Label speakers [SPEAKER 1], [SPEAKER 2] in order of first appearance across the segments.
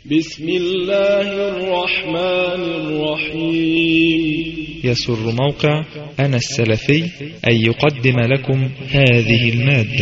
[SPEAKER 1] بسم الله الرحمن الرحيم.
[SPEAKER 2] يسر موقع أنا السلفي أن يقدم لكم هذه المادة.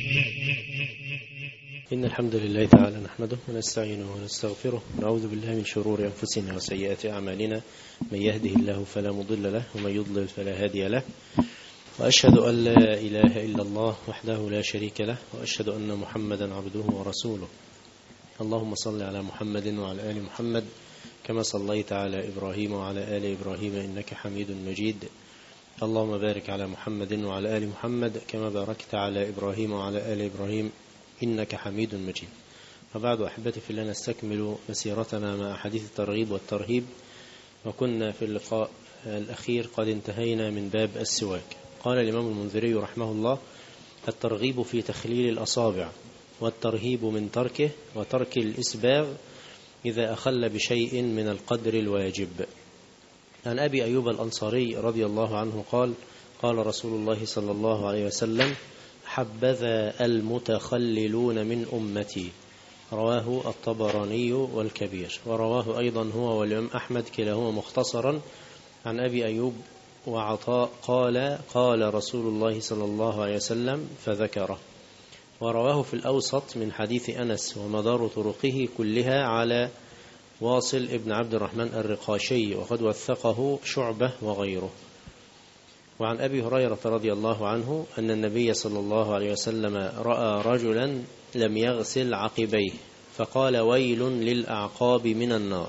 [SPEAKER 3] إن الحمد لله تعالى نحمده ونستعينه ونستغفره ونعوذ بالله من شرور أنفسنا وسيئات أعمالنا، من يهده الله فلا مضل له ومن يضلل فلا هادي له، وأشهد أن لا إله إلا الله وحده لا شريك له، وأشهد أن محمدا عبده ورسوله. اللهم صل على محمد وعلى آل محمد كما صليت على إبراهيم وعلى آل إبراهيم إنك حميد مجيد. اللهم بارك على محمد وعلى آل محمد كما باركت على إبراهيم وعلى آل إبراهيم إنك حميد مجيد. وبعد أحبتي في الله، نستكمل مسيرتنا مع حديث الترغيب والترهيب، وكنا في اللقاء الأخير قد انتهينا من باب السواك. قال الإمام المنذري رحمه الله: الترغيب في تخليل الأصابع، والترهيب من تركه، وترك الإسباغ إذا أخل بشيء من القدر الواجب. عن أبي أيوب الأنصاري رضي الله عنه قال: قال رسول الله صلى الله عليه وسلم: حبذا المتخللون من أمتي. رواه الطبراني والكبير، ورواه أيضا هو والإمام أحمد كلاهما مختصرا عن أبي أيوب وعطاء قال: قال رسول الله صلى الله عليه وسلم فذكره. ورواه في الأوسط من حديث أنس، ومدار طرقه كلها على واصل ابن عبد الرحمن الرقاشي، وقد وثقه شعبة وغيره. وعن أبي هريرة رضي الله عنه أن النبي صلى الله عليه وسلم رأى رجلا لم يغسل عقبيه فقال: ويل للأعقاب من النار.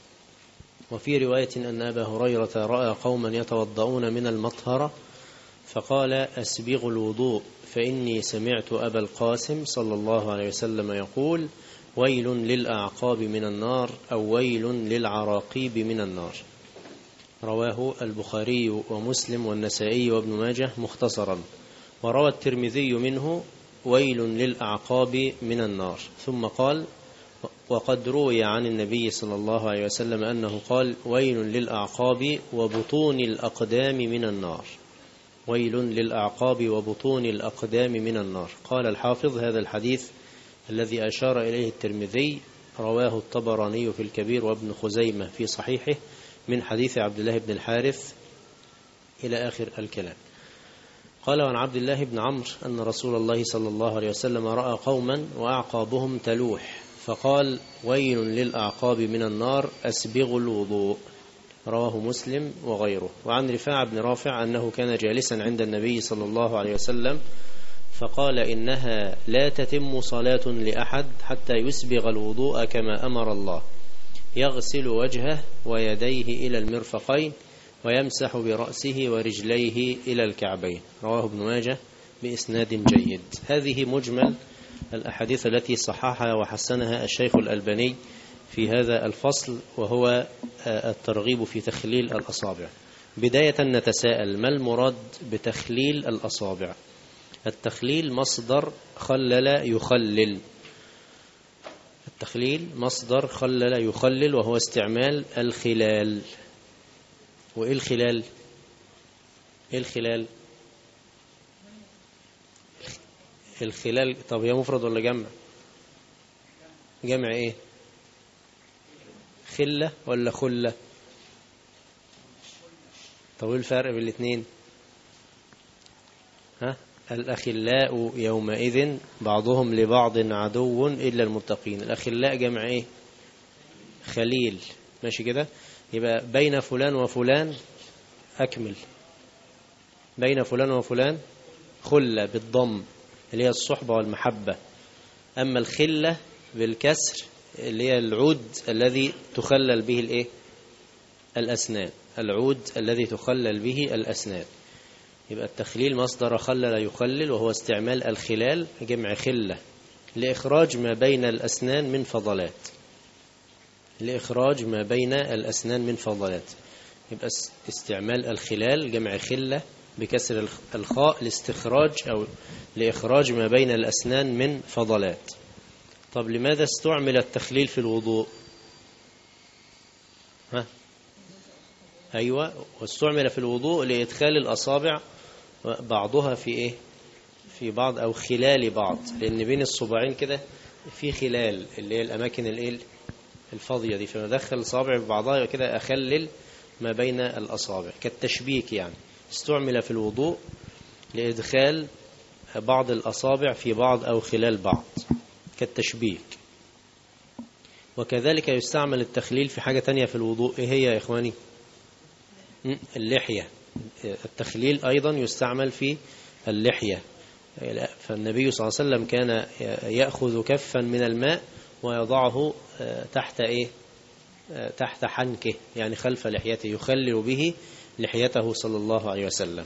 [SPEAKER 3] وفي رواية أن أبا هريرة رأى قوما يتوضؤون من المطهرة فقال: أسبغوا الوضوء، فإني سمعت أبا القاسم صلى الله عليه وسلم يقول: ويل للأعقاب من النار، أو ويل للعراقيب من النار. رواه البخاري ومسلم والنسائي وابن ماجه مختصرا. وروى الترمذي منه: ويل للأعقاب من النار. ثم قال: وقد روي عن النبي صلى الله عليه وسلم أنه قال: ويل للأعقاب وبطون الأقدام من النار. ويل للأعقاب وبطون الأقدام من النار. قال الحافظ: هذا الحديث الذي أشار إليه الترمذي رواه الطبراني في الكبير وابن خزيمة في صحيحه من حديث عبد الله بن الحارث إلى آخر الكلام. قال: عن عبد الله بن عمرو أن رسول الله صلى الله عليه وسلم رأى قوما وأعقابهم تلوح فقال: ويل للأعقاب من النار، أسبغوا الوضوء. رواه مسلم وغيره. وعن رفاعة بن رافع أنه كان جالسا عند النبي صلى الله عليه وسلم فقال: إنها لا تتم صلاة لأحد حتى يسبغ الوضوء كما أمر الله، يغسل وجهه ويديه إلى المرفقين ويمسح برأسه ورجليه إلى الكعبين. رواه ابن ماجه بإسناد جيد. هذه مجمل الأحاديث التي صححها وحسنها الشيخ الألباني في هذا الفصل، وهو الترغيب في تخليل الأصابع. بداية نتساءل: ما المراد بتخليل الأصابع؟ التخليل مصدر خلل يخلل. التخليل مصدر خلل يخلل، وهو استعمال الخلال. وإيه الخلال؟ إيه الخلال؟ الخلال طب هي مفرد ولا جمع؟ جمع إيه؟ خلة ولا خلة؟ طب ايه الفرق بين الاثنين؟ الأخلاء يومئذ بعضهم لبعض عدو إلا المتقين. الأخلاء جمع ايه؟ خليل. ماشي كده؟ يبقى بين فلان وفلان أكمل. بين فلان وفلان خلة بالضم اللي هي الصحبة والمحبة. أما الخلة بالكسر اللي هي العود الذي تخلل به الايه؟ الأسنان. العود الذي تخلل به الأسنان. يبقى التخليل مصدر خلل يخلل، وهو استعمال الخلال جمع خلة لإخراج ما بين الأسنان من فضلات. لإخراج ما بين الأسنان من فضلات. يبقى استعمال الخلال جمع خلة بكسر الخاء لاستخراج أو لإخراج ما بين الأسنان من فضلات. طب لماذا استعمل التخليل في الوضوء؟ أيوة، واستعمل في الوضوء لإدخال الأصابع بعضها في إيه؟ في بعض أو خلال بعض، لأن بين الصباعين كده في خلال اللي هي الأماكن الفاضية دي، فندخل الأصابع ببعضها كده أخلل ما بين الأصابع كالتشبيك، يعني استعمل في الوضوء لإدخال بعض الأصابع في بعض أو خلال بعض كالتشبيك. وكذلك يستعمل التخليل في حاجة تانية في الوضوء. إيه هي يا إخواني؟ اللحية. التخليل أيضا يستعمل في اللحية. فالنبي صلى الله عليه وسلم كان يأخذ كفا من الماء ويضعه تحت تحت حنكه، يعني خلف لحيته، يخلل به لحيته صلى الله عليه وسلم.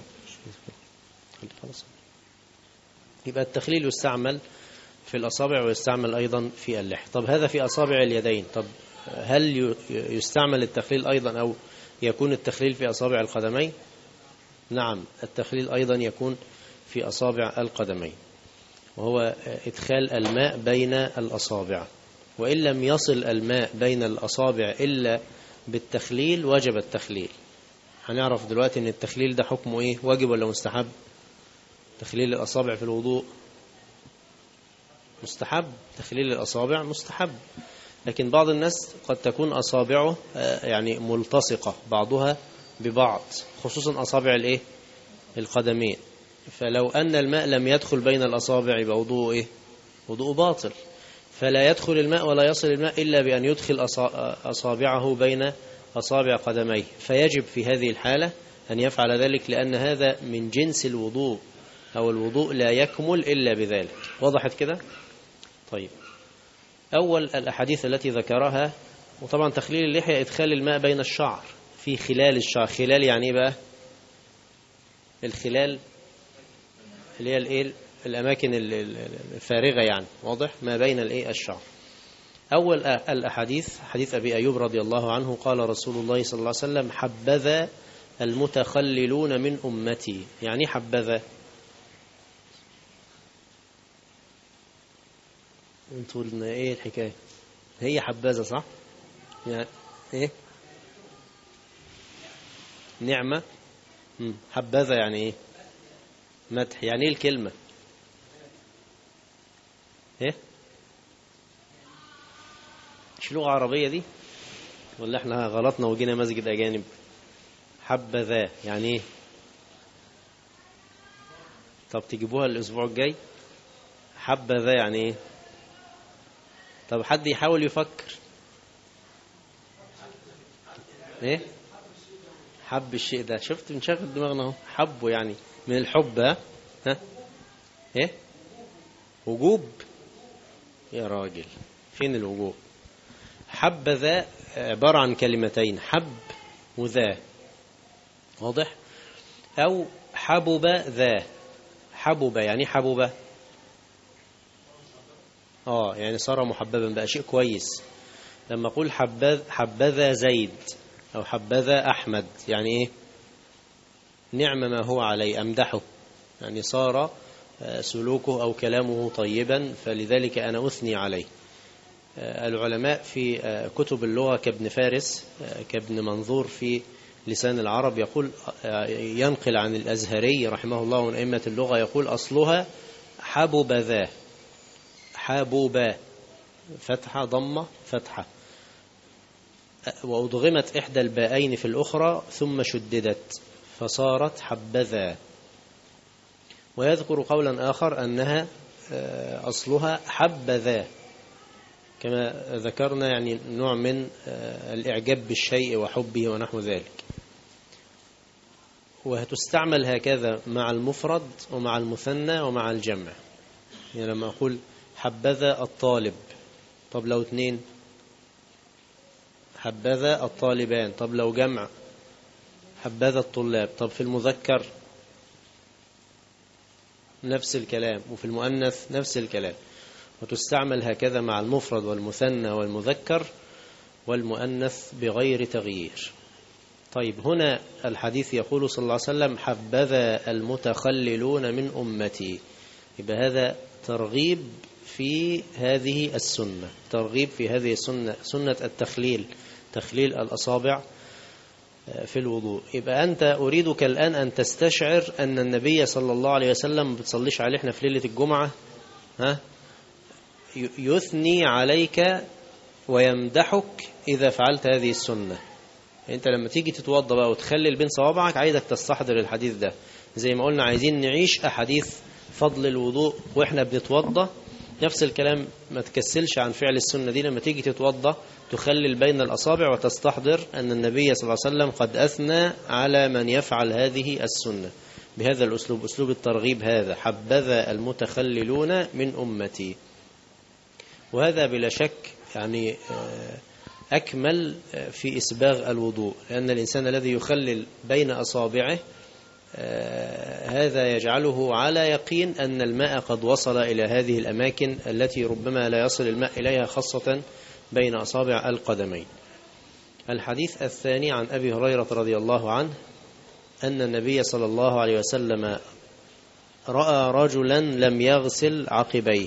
[SPEAKER 3] يبقى التخليل يستعمل في الأصابع ويستعمل أيضا في اللحية. طب هذا في أصابع اليدين. طب هل يستعمل التخليل أيضا أو يكون التخليل في أصابع القدمين؟ نعم، التخليل أيضا يكون في أصابع القدمين، وهو إدخال الماء بين الأصابع. وإن لم يصل الماء بين الأصابع إلا بالتخليل وجب التخليل. هنعرف دلوقتي أن التخليل ده حكمه إيه، واجب ولا مستحب؟ تخليل الأصابع في الوضوء مستحب، تخليل الأصابع مستحب. لكن بعض الناس قد تكون أصابعه يعني ملتصقة بعضها ببعض، خصوصا أصابع القدمين، فلو أن الماء لم يدخل بين الأصابع يبقى وضوءه إيه؟ وضوء باطل. فلا يدخل الماء ولا يصل الماء إلا بأن يدخل أصابعه بين أصابع قدميه، فيجب في هذه الحالة أن يفعل ذلك، لأن هذا من جنس الوضوء، أو الوضوء لا يكمل إلا بذلك. وضحت كده؟ طيب، أول الأحاديث التي ذكرها، وطبعا تخليل اللحية إدخال الماء بين الشعر في خلال الشعر. خلال يعني إيه بقى؟ الخلال اللي هي الأماكن الفارغة، يعني واضح، ما بين الشعر. أول الأحاديث حديث أبي أيوب رضي الله عنه قال رسول الله صلى الله عليه وسلم: حبذا المتخللون من أمتي. يعني حبذا، انتوا قلنا ايه الحكاية؟ هي حبذا صح؟ يعني ايه؟ نعمة. حبذا يعني ايه؟ مدح. يعني ايه الكلمة؟ ايه؟ مش لغة عربية دي؟ ولا احنا غلطنا وجينا مسجد أجانب؟ حبذا يعني ايه؟ طب تجيبوها الأسبوع الجاي. حبذا يعني ايه؟ طب حد يحاول يفكر. ايه؟ حب الشيء ده. شفت بنشغل دماغنا اهو. حبه يعني من الحب. ها؟ ايه؟ وجوب يا راجل، فين الوجوب؟ حبذا عبارة عن كلمتين، حب وذا، واضح؟ أو حبب ذا. حبب يعني حبب، يعني صار محببا، بقى شيء كويس. لما أقول حبذا زيد أو حبذا أحمد، يعني إيه؟ نعم ما هو عليه، أمدحه، يعني صار سلوكه أو كلامه طيبا، فلذلك أنا أثني عليه. العلماء في كتب اللغة كابن فارس، كابن منظور في لسان العرب، يقول ينقل عن الأزهري رحمه الله من أئمة اللغة، يقول أصلها حبب ذا، حبوبا، فتحة ضمة فتحة، وأضغمت إحدى الباءين في الأخرى ثم شددت فصارت حبذا. ويذكر قولا آخر أنها أصلها حبذا، كما ذكرنا، يعني نوع من الإعجاب بالشيء وحبه ونحو ذلك. وهتستعمل هكذا مع المفرد ومع المثنى ومع الجمع. يعني لما أقول حبذا الطالب، طب لو اثنين حبذا الطالبان، طب لو جمع حبذا الطلاب، طب في المذكر نفس الكلام، وفي المؤنث نفس الكلام. وتستعمل هكذا مع المفرد والمثنى والمذكر والمؤنث بغير تغيير. طيب، هنا الحديث يقول صلى الله عليه وسلم: حبذا المتخللون من أمتي. يبقى هذا ترغيب في هذه السنة، ترغيب في هذه السنة، سنة التخليل، تخليل الأصابع في الوضوء. يبقى أنت أريدك الآن أن تستشعر أن النبي صلى الله عليه وسلم بتصليش عليه احنا في ليلة الجمعة يثني عليك ويمدحك إذا فعلت هذه السنة. أنت لما تيجي تتوضى بقى وتخلل بين صوابعك، عايزك تستحضر الحديث ده. زي ما قلنا عايزين نعيش أحاديث فضل الوضوء وإحنا بنتوضى، نفس الكلام. ما تكسلش عن فعل السنة دي. لما تيجي تتوضى تخلل بين الأصابع وتستحضر أن النبي صلى الله عليه وسلم قد أثنى على من يفعل هذه السنة بهذا الأسلوب، أسلوب الترغيب هذا: حبذا المتخللون من أمتي. وهذا بلا شك يعني أكمل في إسباغ الوضوء، لأن الإنسان الذي يخلل بين أصابعه هذا يجعله على يقين أن الماء قد وصل إلى هذه الأماكن التي ربما لا يصل الماء إليها، خاصة بين أصابع القدمين. الحديث الثاني عن أبي هريرة رضي الله عنه أن النبي صلى الله عليه وسلم رأى رجلا لم يغسل عقبيه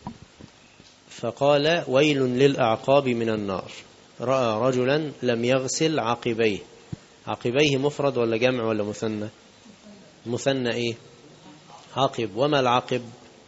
[SPEAKER 3] فقال: ويل للأعقاب من النار. رأى رجلا لم يغسل عقبيه. عقبيه مفرد ولا جمع ولا مثنى؟ مثنى. إيه عقب؟ وما العقب؟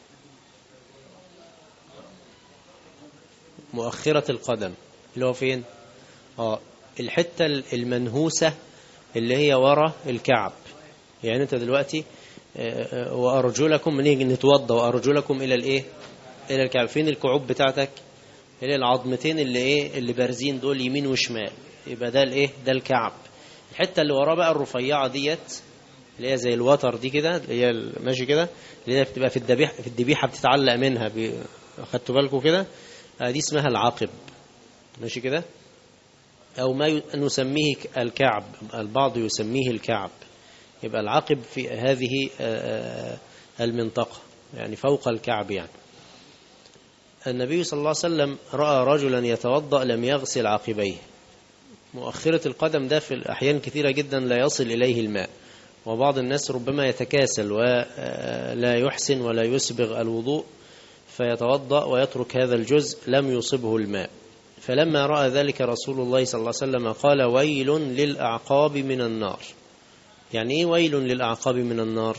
[SPEAKER 3] مؤخرة القدم، اللي هو فين؟ الحتة المنهوسة اللي هي وراء الكعب. يعني أنت دلوقتي وأرجلكم، نيجي نتوضى وأرجلكم إلى الإيه؟ إلى الكعب. فين الكعوب بتاعتك؟ إلى العظمتين اللي إيه؟ اللي بارزين دول، يمين وشمال. يبقى ده الإيه؟ ده الكعب. الحتة اللي وراه بقى الرفيعة ديت، اللي هي زي الوتر دي كده، اللي هي ماشي كده، اللي هي بتبقى في الذبيحة بتتعلق منها. أخدتوا بالكم كده؟ دي اسمها العقب. ماشي كده؟ أو ما نسميه الكعب، البعض يسميه الكعب. يبقى العقب في هذه المنطقة، يعني فوق الكعب. يعني النبي صلى الله عليه وسلم رأى رجلا يتوضأ لم يغسل عقبيه. مؤخرة القدم ده في الأحيان كثيرة جدا لا يصل إليه الماء، وبعض الناس ربما يتكاسل ولا يحسن ولا يسبغ الوضوء فيتوضأ ويترك هذا الجزء لم يصبه الماء. فلما رأى ذلك رسول الله صلى الله عليه وسلم قال: ويل للأعقاب من النار. يعني إيه ويل للأعقاب من النار؟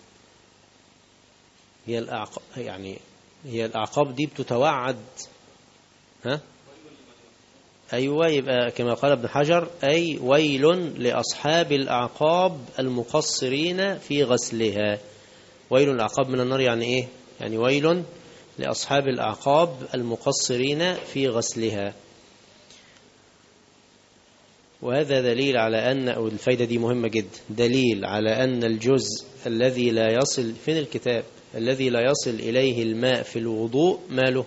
[SPEAKER 3] هي الأعقاب دي بتتوعد. أيوة، يبقى كما قال ابن حجر: أي ويل لأصحاب الأعقاب المقصرين في غسلها. ويل الأعقاب من النار يعني إيه؟ يعني ويل لأصحاب الأعقاب المقصرين في غسلها. وهذا دليل على أن، أو الفايدة دي مهمة جدا، دليل على أن الجزء الذي لا يصل، فين الكتاب؟ الذي لا يصل إليه الماء في الوضوء ماله؟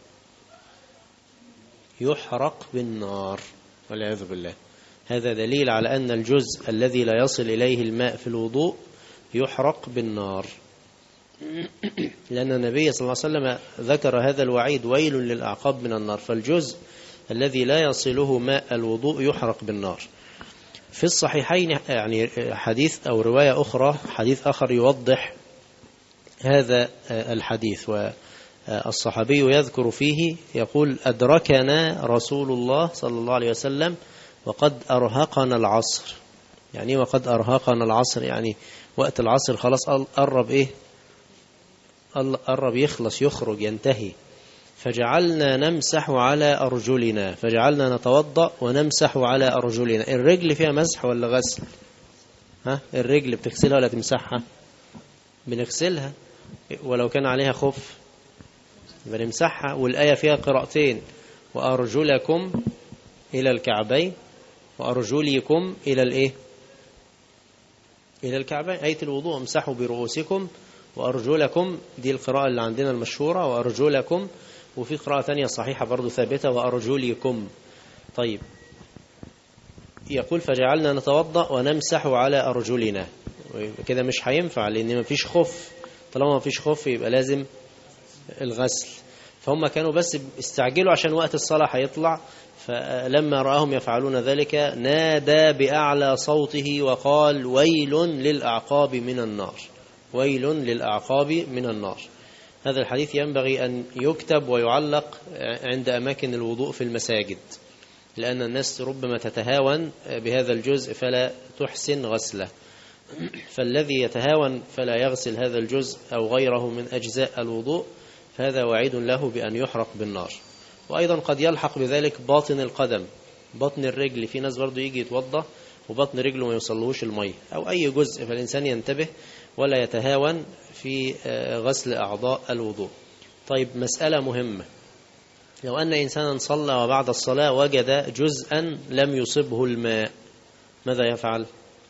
[SPEAKER 3] يحرق بالنار والعياذ بالله. هذا دليل على أن الجزء الذي لا يصل إليه الماء في الوضوء يحرق بالنار، لأن النبي صلى الله عليه وسلم ذكر هذا الوعيد: ويل للأعقاب من النار. فالجزء الذي لا يصله ماء الوضوء يحرق بالنار. في الصحيحين يعني حديث أو رواية أخرى، حديث آخر يوضح هذا الحديث، والصحابي يذكر فيه يقول: أدركنا رسول الله صلى الله عليه وسلم وقد أرهقنا العصر. يعني وقد أرهقنا العصر، يعني وقت العصر خلاص قرب إيه؟ قرب يخلص، يخرج، ينتهي. فجعلنا نمسح على أرجلنا، فجعلنا نتوضأ ونمسح على أرجلنا. الرجل فيها مسح ولا غسل؟ الرجل بتغسلها ولا تمسحها؟ بنغسلها، ولو كان عليها خف بنمسحها. والآية فيها قراءتين: وأرجلكم إلى الكعبين وأرجلكم إلى الإيه؟ إلى الكعبين. آية الوضوء: امسحوا برؤوسكم وأرجلكم، دي القراءة اللي عندنا المشهورة، وأرجلكم. وفي قراءة ثانية صحيحة برضو ثابتة: وأرجلكم. طيب، يقول: فجعلنا نتوضأ ونمسح على أرجلنا. كده مش هينفع، لأن ما فيش خف. طالما ما فيش خف يبقى لازم الغسل. فهم كانوا بس استعجلوا عشان وقت الصلاة هيطلع، فلما رآهم يفعلون ذلك نادى بأعلى صوته وقال: ويل للأعقاب من النار، ويل للأعقاب من النار. هذا الحديث ينبغي أن يكتب ويعلق عند أماكن الوضوء في المساجد، لأن الناس ربما تتهاون بهذا الجزء فلا تحسن غسله. فالذي يتهاون فلا يغسل هذا الجزء أو غيره من أجزاء الوضوء فهذا وعيد له بأن يحرق بالنار. وأيضا قد يلحق بذلك باطن القدم، بطن الرجل، في ناس برضو يجي يتوضى وبطن رجله ما يوصلهوش المية أو أي جزء، فالإنسان ينتبه ولا يتهاون في غسل أعضاء الوضوء. طيب مسألة مهمة، لو أن إنسانا صلى وبعد الصلاة وجد جزءا لم يصبه الماء ماذا يفعل؟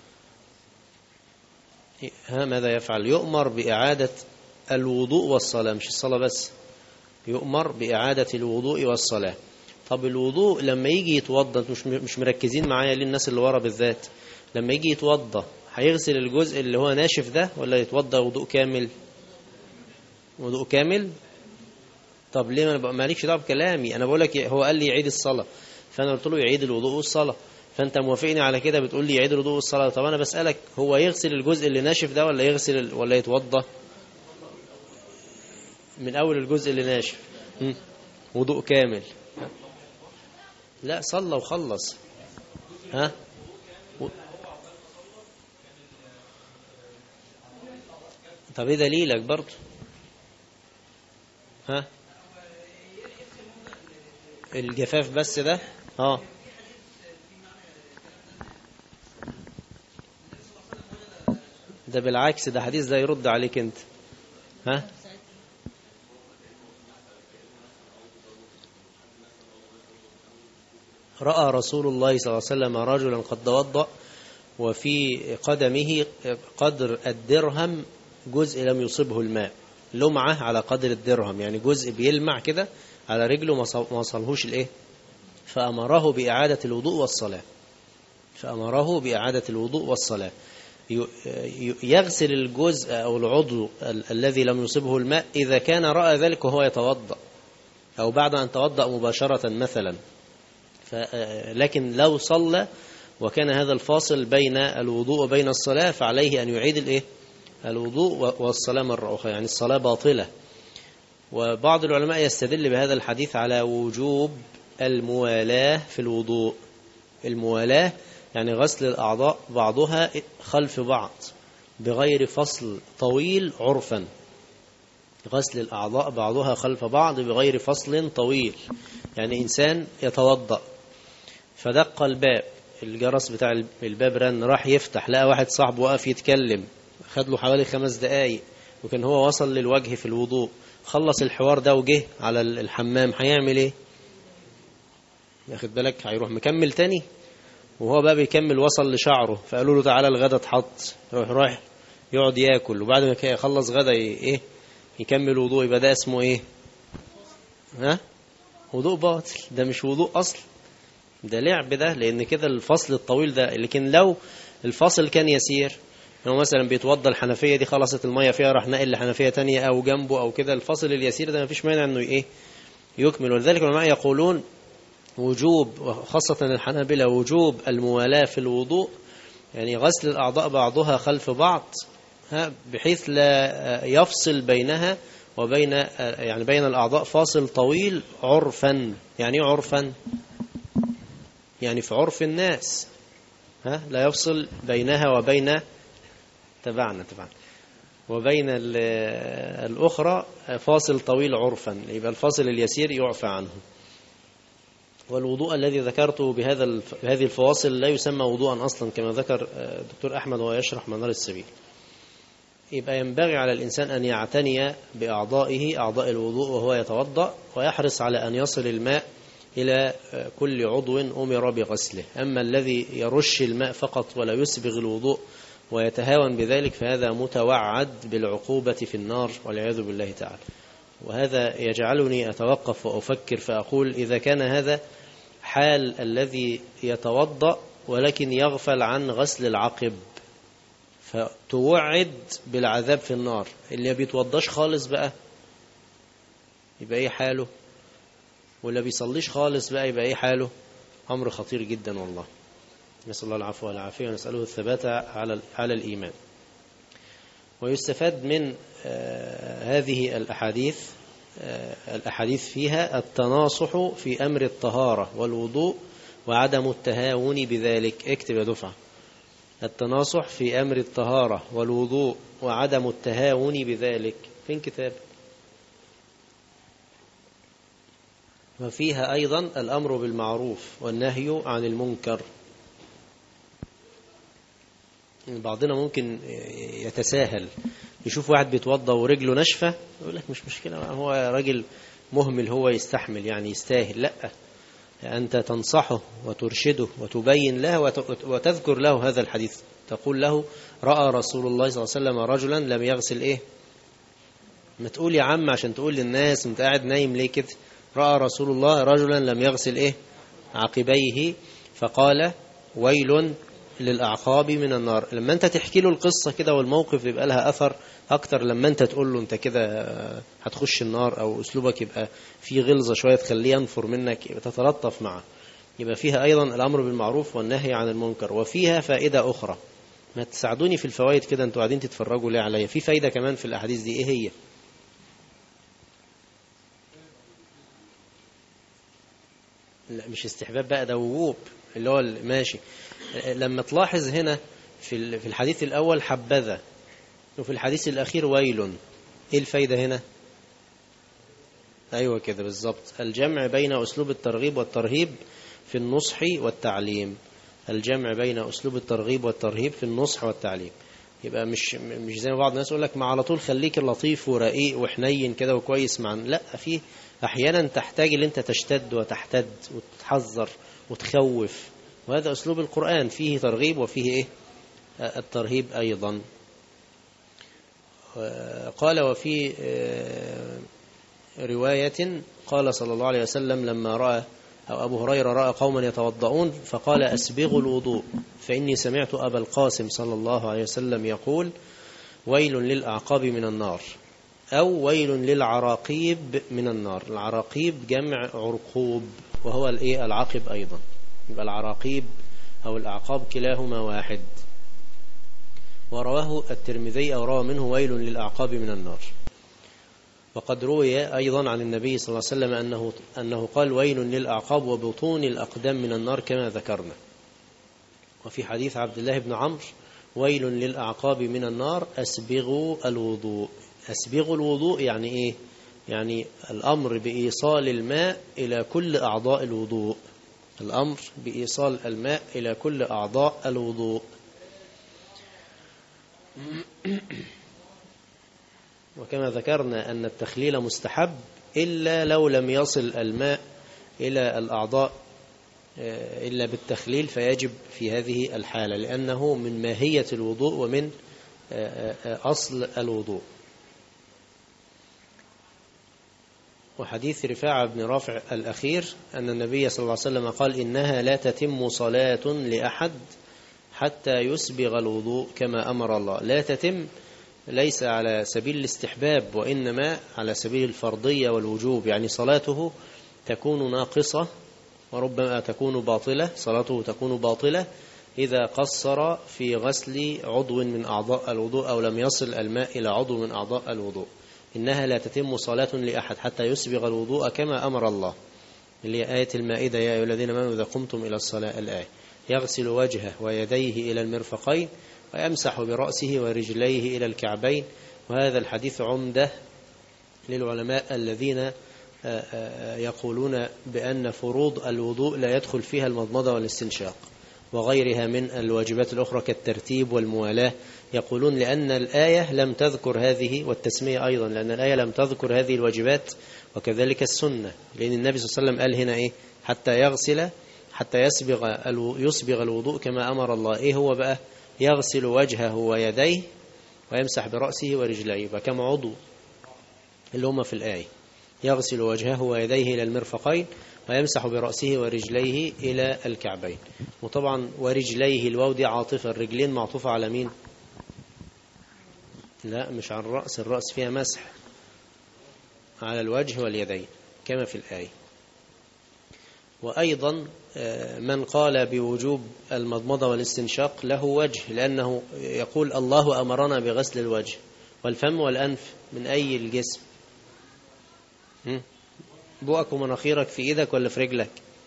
[SPEAKER 3] ماذا يفعل؟ يؤمر بإعادة الوضوء والصلاة، مش الصلاة بس، يؤمر بإعادة الوضوء والصلاة. طب الوضوء لما يجي يتوضى، مش مركزين معايا ليه الناس اللي ورا بالذات، لما يجي يتوضى هيغسل الجزء اللي هو ناشف ده ولا يتوضى وضوء كامل؟ وضوء كامل. طب ليه مالكش دعوه بكلامي، انا بقول لك هو قال لي يعيد الصلاة، فانا قلت له يعيد الوضوء والصلاة، فانت موافقني على كده بتقول لي يعيد الوضوء والصلاة. طب انا بسألك هو يغسل الجزء اللي ناشف ده ولا يغسل ولا يتوضى من اول الجزء اللي ناشف؟ وضوء كامل. لا صلى وخلص. ها طب ايه دليلك برضه؟ ها الجفاف بس ده؟ ده بالعكس، ده حديث ده يرد عليك انت. ها رأى رسول الله صلى الله عليه وسلم رجلا قد توضأ وفي قدمه قدر الدرهم جزء لم يصبه الماء، لمعة على قدر الدرهم، يعني جزء بيلمع كده على رجله ما وصلهوش الايه، فأمره بإعادة الوضوء والصلاة. فأمره بإعادة الوضوء والصلاة. يغسل الجزء أو العضو الذي لم يصبه الماء إذا كان رأى ذلك وهو يتوضأ أو بعد أن توضأ مباشرة مثلا. لكن لو صلى وكان هذا الفاصل بين الوضوء وبين الصلاة فعليه أن يعيد الايه، الوضوء والصلاة مرة أخرى، يعني الصلاة باطلة. وبعض العلماء يستدل بهذا الحديث على وجوب الموالاة في الوضوء. الموالاة يعني غسل الأعضاء بعضها خلف بعض بغير فصل طويل عرفا، غسل الأعضاء بعضها خلف بعض بغير فصل طويل. يعني إنسان يتوضأ فدق الباب، الجرس بتاع الباب رن، راح يفتح لقى واحد صاحبه وقف يتكلم، خد له حوالي 5 دقايق وكان هو وصل للوجه في الوضوء، خلص الحوار ده وجه على الحمام، هيعمل ايه؟ ياخد بالك، هيروح مكمل تاني، وهو بقى بيكمل وصل لشعره فقالوا له تعالى الغدا اتحط، راح يقعد ياكل، وبعد ما يخلص غدا ايه يكمل وضوء. يبقى ده اسمه ايه؟ وضوء باطل، ده مش وضوء اصل، ده لعب ده، لان كده الفصل الطويل ده. لكن لو الفصل كان يسير، لو مثلا بيتوضى الحنفية دي خلصت المية فيها راح نقل لحنفية تانية او جنبه او كده، الفصل اليسير ده مفيش مانع انه يكمل. ولذلك العلماء يقولون وجوب، وخاصة الحنابلة، وجوب الموالاة في الوضوء، يعني غسل الأعضاء بعضها خلف بعض بحيث لا يفصل بينها وبين يعني بين الأعضاء فاصل طويل عرفا. يعني عرفا يعني في عرف الناس لا يفصل بينها وبين تبعنا وبين الأخرى فاصل طويل عرفا، يبقى الفاصل اليسير يعفى عنه. والوضوء الذي ذكرته بهذه الفواصل لا يسمى وضوءا أصلا كما ذكر الدكتور أحمد وهو يشرح منار السبيل. يبقى ينبغي على الإنسان أن يعتني بأعضائه، أعضاء الوضوء، وهو يتوضأ، ويحرص على أن يصل الماء إلى كل عضو أمر بغسله. أما الذي يرش الماء فقط ولا يسبغ الوضوء ويتهاون بذلك فهذا متوعد بالعقوبة في النار والعياذ بالله تعالى. وهذا يجعلني أتوقف وأفكر فأقول إذا كان هذا حال الذي يتوضأ ولكن يغفل عن غسل العقب فتوعد بالعذاب في النار، اللي بيتوضاش خالص بقى يبقى ايه حاله؟ واللي بيصليش خالص بقى يبقى ايه حاله؟ أمر خطير جدا والله. نسأل الله العفو والعافية ونسأله الثبات على الإيمان. ويستفاد من هذه الأحاديث فيها التناصح في أمر الطهارة والوضوء وعدم التهاون بذلك. اكتب يا دفعة، التناصح في أمر الطهارة والوضوء وعدم التهاون بذلك. فين كتاب؟ وفيها أيضا الأمر بالمعروف والنهي عن المنكر. بعضنا ممكن يتساهل، يشوف واحد بيتوضى ورجله ناشفة يقول لك مش مشكلة، هو راجل مهمل، هو يستحمل يعني يستاهل. لا، أنت تنصحه وترشده وتبين له وتذكر له هذا الحديث، تقول له رأى رسول الله صلى الله عليه وسلم رجلا لم يغسل إيه. ما تقول يا عم عشان تقول للناس انت قاعد نايم ليه كده. رأى رسول الله رجلا لم يغسل إيه عقبيه فقال ويل للأعقاب من النار. لما أنت تحكي له القصة كده والموقف يبقى لها أثر أكتر لما أنت تقول له أنت كده هتخش النار، أو أسلوبك يبقى فيه غلظة شوية تخليه ينفر منك، يبقى تتلطف معه. يبقى فيها أيضا الأمر بالمعروف والنهي عن المنكر. وفيها فائدة أخرى، ما تساعدوني في الفوائد كده، أنتوا قاعدين تتفرجوا ليه عليا؟ في فايدة كمان في الأحاديث دي، إيه هي؟ لا مش استحباب بقى، ده وجوب اللي هو ماشي. لما تلاحظ هنا في الحديث الأول حبذا، وفي الحديث الأخير ويل، إيه الفايدة هنا؟ أيوة كده بالظبط، الجمع بين أسلوب الترغيب والترهيب في النصح والتعليم. الجمع بين أسلوب الترغيب والترهيب في النصح والتعليم. يبقى مش زي ما بعض الناس يقول لك ما على طول خليك لطيف ورقيق وحنين كده وكويس معنا. لا، في أحيانا تحتاج ان انت تشتد وتحتد وتحذر وتخوف، وهذا أسلوب القرآن، فيه ترغيب وفيه إيه الترهيب أيضا. قال وفي رواية قال صلى الله عليه وسلم لما رأى أو أبو هريرة رأى قوما يتوضؤون فقال أسبغوا الوضوء فإني سمعت أبا القاسم صلى الله عليه وسلم يقول ويل للأعقاب من النار، أو ويل للعراقيب من النار. العراقيب جمع عرقوب وهو العقب أيضا، يبقى العراقيب أو الأعقاب كلاهما واحد. ورواه الترمذي أو روى منه ويل للأعقاب من النار. وقد روي أيضا عن النبي صلى الله عليه وسلم أنه قال ويل للأعقاب وبطون الأقدام من النار كما ذكرنا. وفي حديث عبد الله بن عمرو ويل للأعقاب من النار أسبغوا الوضوء. أسبغوا الوضوء يعني إيه؟ يعني الأمر بإيصال الماء إلى كل أعضاء الوضوء. الأمر بإيصال الماء إلى كل أعضاء الوضوء. وكما ذكرنا أن التخليل مستحب إلا لو لم يصل الماء إلى الأعضاء إلا بالتخليل، فيجب في هذه الحالة لأنه من ماهية الوضوء ومن أصل الوضوء. وحديث رفاعة بن رافع الأخير أن النبي صلى الله عليه وسلم قال إنها لا تتم صلاة لأحد حتى يسبغ الوضوء كما أمر الله. لا تتم ليس على سبيل الاستحباب وإنما على سبيل الفرضية والوجوب، يعني صلاته تكون ناقصة وربما تكون باطلة، صلاته تكون باطلة إذا قصر في غسل عضو من أعضاء الوضوء أو لم يصل الماء إلى عضو من أعضاء الوضوء. إنها لا تتم صلاة لأحد حتى يسبغ الوضوء كما أمر الله، اللي هي آية المائدة يا أيها الذين آمنوا إذا قمتم إلى الصلاة الآية. يغسل وجهه ويديه إلى المرفقين ويمسح برأسه ورجليه إلى الكعبين. وهذا الحديث عمدة للعلماء الذين يقولون بأن فروض الوضوء لا يدخل فيها المضمضة والاستنشاق وغيرها من الواجبات الأخرى كالترتيب والموالاة. يقولون لأن الآية لم تذكر هذه، والتسمية أيضا لأن الآية لم تذكر هذه الواجبات، وكذلك السنة، لأن النبي صلى الله عليه وسلم قال هنا إيه؟ حتى يغسل حتى يسبغ الوضوء كما أمر الله. إيه هو بقى؟ يغسل وجهه ويديه ويمسح برأسه ورجليه. فكم عضو اللي هم في الآية؟ يغسل وجهه ويديه إلى المرفقين ويمسح برأسه ورجليه إلى الكعبين. وطبعا ورجليه الواو دي عاطفة، الرجلين معطوفة على مين؟ لا مش على الرأس، الرأس فيها مسح، على الوجه واليدين كما في الآية. وأيضا من قال بوجوب المضمضة والاستنشاق له وجه، لأنه يقول الله أمرنا بغسل الوجه والفم والأنف من أي الجسم؟ بؤك ومناخيرك في إيدك ولا في رجلك؟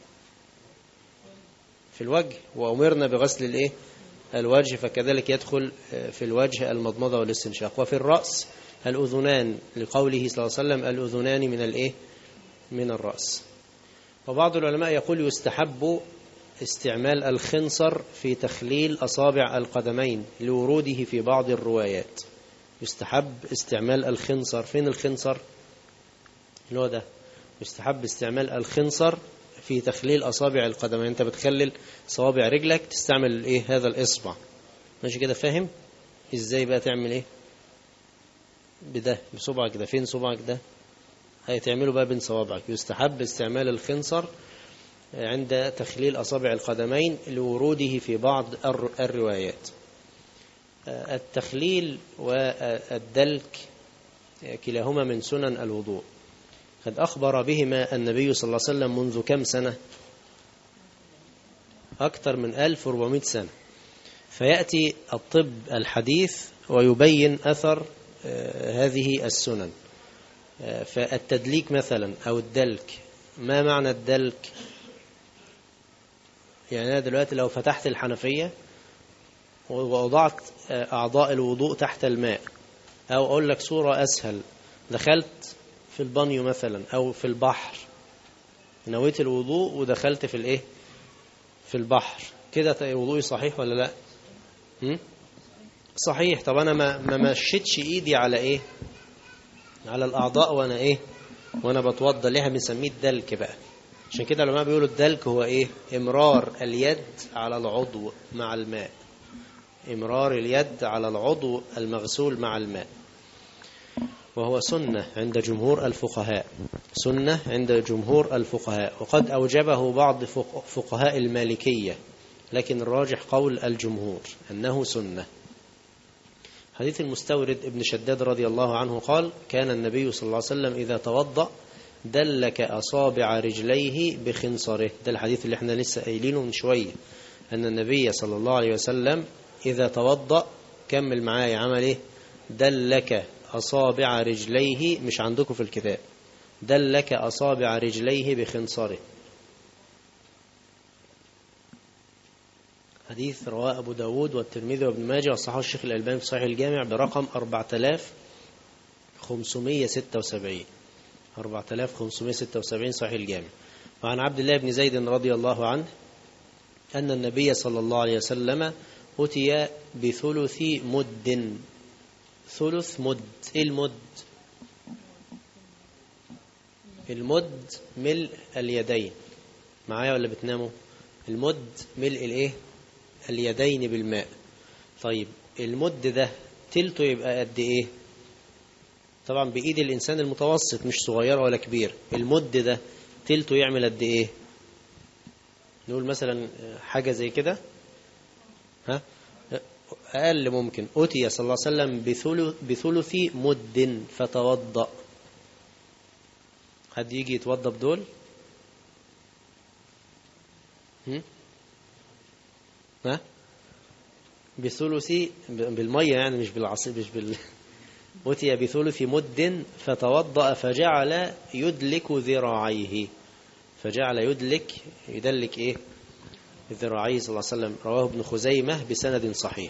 [SPEAKER 3] في الوجه. وأمرنا بغسل الوجه، فكذلك يدخل في الوجه المضمضة والاستنشاق. وفي الرأس الأذنان، لقوله صلى الله عليه وسلم الأذنان من من الرأس. وبعض العلماء يقول يستحب استعمال الخنصر في تخليل أصابع القدمين لوروده في بعض الروايات. يستحب استعمال الخنصر. فين الخنصر؟ اللي هو ده. يستحب استعمال الخنصر في تخليل أصابع القدمين. أنت بتخلل صوابع رجلك تستعمل إيه؟ هذا الإصبع. ماشي كده؟ فاهم إزاي بقى تعمل إيه بده بصبعك ده؟ فين صبعك ده؟ هيتعمله بقى بين صوابعك. يستحب استعمال الخنصر عند تخليل أصابع القدمين لوروده في بعض الروايات. التخليل والدلك كلاهما من سنن الوضوء. قد أخبر بهما النبي صلى الله عليه وسلم منذ كم سنة؟ أكثر من 1400 سنة. فيأتي الطب الحديث ويبين أثر هذه السنن. فالتدليك مثلا أو الدلك، ما معنى الدلك؟ يعني أنا دلوقتي لو فتحت الحنفية ووضعت أعضاء الوضوء تحت الماء، أو أقول لك صورة أسهل، دخلت في البانيو مثلا أو في البحر، نويت الوضوء ودخلت في الإيه؟ في البحر، كده وضوئي صحيح ولا لا؟ صحيح. طب أنا ما مشيتش إيدي على إيه؟ على الأعضاء وأنا إيه؟ وأنا بتوضى. ليها بنسميه الدلك بقى. عشان كده لما بيقولوا الدلك هو إيه؟ إمرار اليد على العضو مع الماء. إمرار اليد على العضو المغسول مع الماء. وهو سنة عند جمهور الفقهاء. سنة عند جمهور الفقهاء. وقد أوجبه بعض فقهاء المالكية، لكن الراجح قول الجمهور أنه سنة. حديث المستورد ابن شداد رضي الله عنه قال: كان النبي صلى الله عليه وسلم إذا توضأ دلك أصابع رجليه بخنصره. ده الحديث اللي احنا لسه قايلينه من شوية، أن النبي صلى الله عليه وسلم إذا توضأ، كمل معايا، عمل إيه؟ دلك أصابع رجليه، مش عندكم في الكتاب، دلك أصابع رجليه بخنصره. حديث رواه أبو داود والترمذي وابن ماجه وصححه الشيخ الألباني في صحيح الجامع برقم 4576. 4576 صحيح الجامع. وعن عبد الله بن زيد رضي الله عنه أن النبي صلى الله عليه وسلم أتي بثلث مد. ثلث مد. إيه المد؟ المد ملء اليدين. معايا ولا بتناموا؟ المد ملء الايه؟ اليدين بالماء. طيب المد ده تلته يبقى قد ايه؟ طبعا بإيد الإنسان المتوسط، مش صغير ولا كبير. المد ده تلته يعمل قد ايه؟ نقول مثلا حاجة زي كده، ها، أقل ممكن. أتي صلى الله عليه وسلم بثلث مد فتوضأ. حد يجي يتوضأ بدول؟ ها؟ بثلث بالمية يعني، مش بالعصير، مش أتي بثلث مد فتوضأ فجعل يدلك ذراعيه. فجعل يدلك إيه؟ ذراعيه صلى الله عليه وسلم. رواه ابن خزيمة بسند صحيح.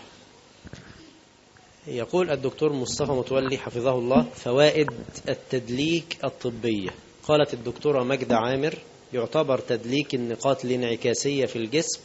[SPEAKER 3] يقول الدكتور مصطفى متولي حفظه الله: فوائد التدليك الطبية. قالت الدكتورة مجدة عامر: يعتبر تدليك النقاط الانعكاسية في الجسم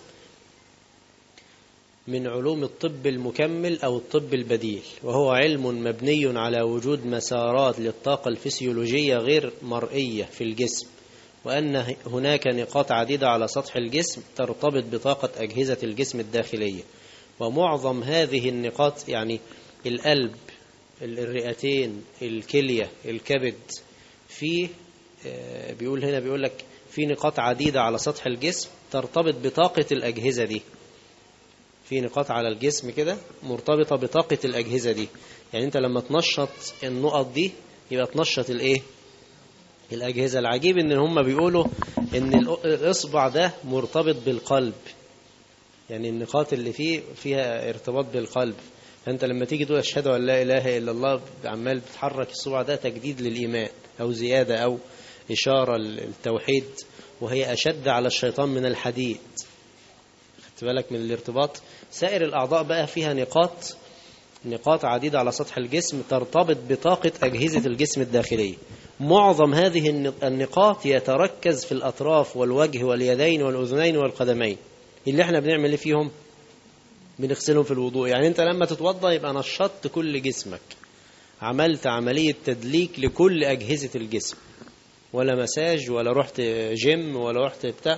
[SPEAKER 3] من علوم الطب المكمل أو الطب البديل، وهو علم مبني على وجود مسارات للطاقة الفسيولوجية غير مرئية في الجسم، وأن هناك نقاط عديدة على سطح الجسم ترتبط بطاقة أجهزة الجسم الداخلية. ومعظم هذه النقاط، يعني القلب، الرئتين، الكلية، الكبد، فيه بيقول لك في نقاط عديدة على سطح الجسم ترتبط بطاقة الأجهزة دي. في نقاط على الجسم كده مرتبطة بطاقة الأجهزة دي. يعني أنت لما تنشط النقط دي يبقى تنشط الإيه؟ الأجهزة. العجيب إن هم بيقولوا إن الإصبع ده مرتبط بالقلب، يعني النقاط اللي فيها ارتباط بالقلب. فأنت لما تيجي تقول أشهد أن لا إله إلا الله، عمال بتحرك الصبع ده تجديد للإيمان أو زيادة أو إشارة للتوحيد، وهي أشد على الشيطان من الحديد. خدت بالك من الارتباط؟ سائر الأعضاء بقى فيها نقاط نقاط عديدة على سطح الجسم ترتبط بطاقة أجهزة الجسم الداخلية. معظم هذه النقاط يتركز في الأطراف والوجه واليدين والأذنين والقدمين، اللي احنا بنعمل فيهم بنغسلهم في الوضوء. يعني انت لما تتوضى يبقى نشطت كل جسمك، عملت عملية تدليك لكل أجهزة الجسم، ولا مساج ولا رحت جيم ولا رحت بتاع.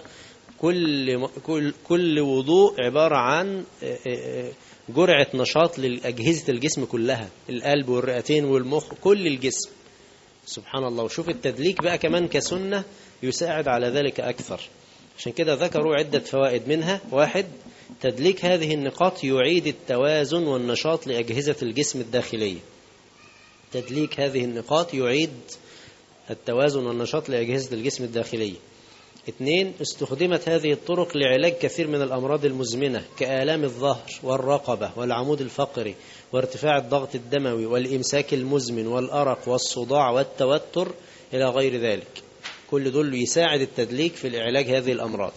[SPEAKER 3] كل وضوء عبارة عن جرعة نشاط لأجهزة الجسم كلها، القلب والرئتين والمخ، كل الجسم. سبحان الله. وشوف التدليك بقى كمان كسنة يساعد على ذلك أكثر. عشان كده ذكروا عدة فوائد منها: 1. تدليك هذه النقاط يعيد التوازن والنشاط لأجهزة الجسم الداخلية. تدليك هذه النقاط يعيد التوازن والنشاط لأجهزة الجسم الداخلية. 2. استخدمت هذه الطرق لعلاج كثير من الأمراض المزمنة كآلام الظهر والرقبة والعمود الفقري وارتفاع الضغط الدموي والإمساك المزمن والأرق والصداع والتوتر إلى غير ذلك. كل دول يساعد التدليك في علاج هذه الأمراض.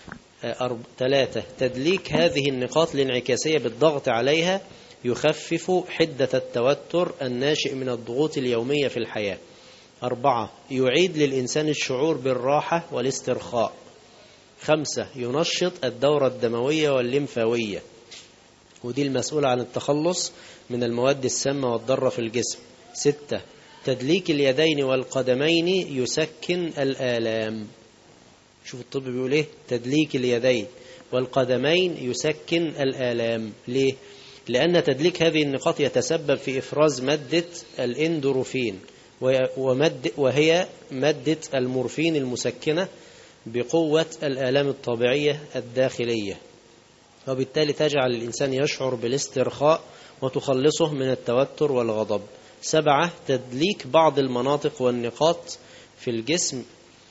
[SPEAKER 3] 3. تدليك هذه النقاط الانعكاسية بالضغط عليها يخفف حدة التوتر الناشئ من الضغوط اليومية في الحياة. 4. يعيد للإنسان الشعور بالراحة والاسترخاء. 5. ينشط الدورة الدموية والليمفاوية، ودي المسؤولة عن التخلص من المواد السامة والضارة في الجسم. 6. تدليك اليدين والقدمين يسكن الآلام. شوف الطب بيقول ايه: تدليك اليدين والقدمين يسكن الآلام. ليه؟ لأن تدليك هذه النقاط يتسبب في إفراز مادة الإندروفين، وهي مادة المورفين المسكنة بقوة الآلام الطبيعية الداخلية، وبالتالي تجعل الإنسان يشعر بالاسترخاء وتخلصه من التوتر والغضب. 7. تدليك بعض المناطق والنقاط في الجسم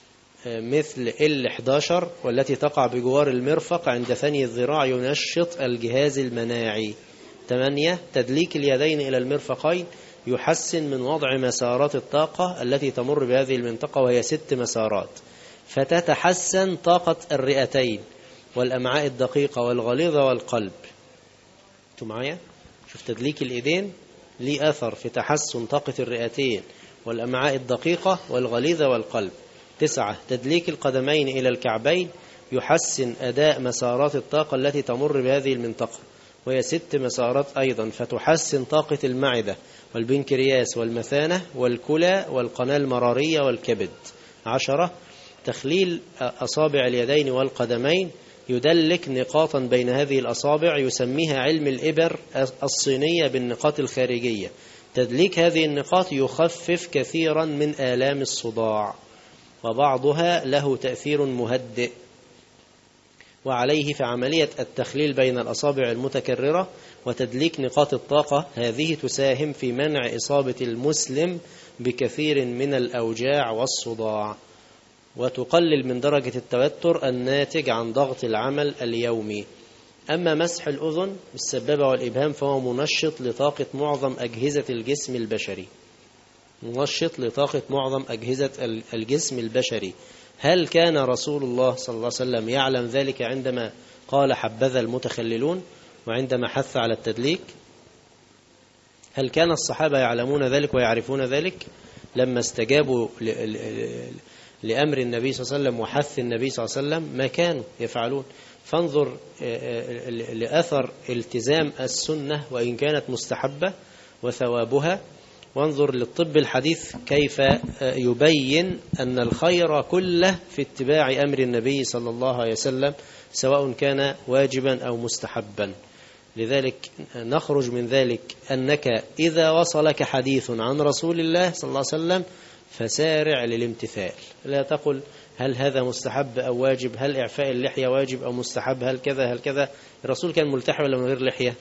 [SPEAKER 3] مثل L11 والتي تقع بجوار المرفق عند ثني الذراع ينشط الجهاز المناعي. 8. تدليك اليدين إلى المرفقين يحسن من وضع مسارات الطاقة التي تمر بهذه المنطقة، وهي 6 مسارات، فتتحسن طاقة الرئتين والأمعاء الدقيقة والغليظة والقلب. انتوا معايا؟ شوف تدليك الإيدين ليه أثر في تحسن طاقة الرئتين والأمعاء الدقيقة والغليظة والقلب. 9. تدليك القدمين إلى الكعبين يحسن أداء مسارات الطاقة التي تمر بهذه المنطقة، وهي 6 مسارات أيضا، فتحسن طاقة المعدة والبنكرياس والمثانة والكلى والقناة المرارية والكبد. 10. تخليل أصابع اليدين والقدمين يدلك نقاطا بين هذه الأصابع يسميها علم الإبر الصينية بالنقاط الخارجية. تدليك هذه النقاط يخفف كثيرا من آلام الصداع، وبعضها له تأثير مهدئ. وعليه فعملية التخليل بين الأصابع المتكررة وتدليك نقاط الطاقة هذه تساهم في منع إصابة المسلم بكثير من الأوجاع والصداع، وتقلل من درجة التوتر الناتج عن ضغط العمل اليومي. أما مسح الأذن بالسبابة والإبهام فهو منشط لطاقة معظم أجهزة الجسم البشري. منشط لطاقة معظم أجهزة الجسم البشري. هل كان رسول الله صلى الله عليه وسلم يعلم ذلك عندما قال حبذا المتخللون وعندما حث على التدليك؟ هل كان الصحابة يعلمون ذلك ويعرفون ذلك لما استجابوا لأمر النبي صلى الله عليه وسلم وحث النبي صلى الله عليه وسلم؟ ما كانوا يفعلون. فانظر لأثر التزام السنة وإن كانت مستحبة وثوابها، وانظر للطب الحديث كيف يبين أن الخير كله في اتباع أمر النبي صلى الله عليه وسلم سواء كان واجبا أو مستحبا. لذلك نخرج من ذلك أنك إذا وصلك حديث عن رسول الله صلى الله عليه وسلم فسارع للامتثال. لا تقل هل هذا مستحب أو واجب، هل إعفاء اللحية واجب أو مستحب، هل كذا هل كذا. الرسول كان ملتحي ولا من غير لحية؟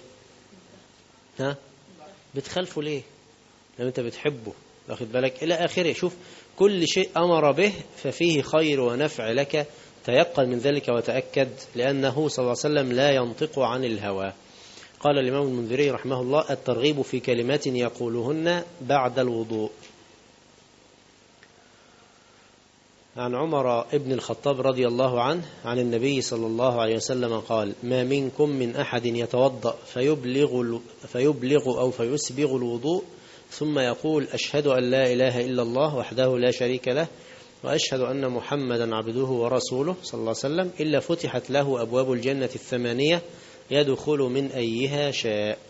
[SPEAKER 3] بتخالفه ليه؟ لو أنت بتحبه، واخد بالك إلى آخره. شوف كل شيء أمر به ففيه خير ونفع لك، تيقن من ذلك وتأكد، لأنه صلى الله عليه وسلم لا ينطق عن الهوى. قال الإمام المنذري رحمه الله: الترغيب في كلمات يقولهن بعد الوضوء. عن عمر ابن الخطاب رضي الله عنه عن النبي صلى الله عليه وسلم قال: ما منكم من أحد يتوضأ فيبلغ أو فيسبغ الوضوء ثم يقول: أشهد أن لا إله إلا الله وحده لا شريك له وأشهد أن محمدا عبده ورسوله صلى الله عليه وسلم إلا فتحت له أبواب الجنة 8 يدخل من أيها شاء.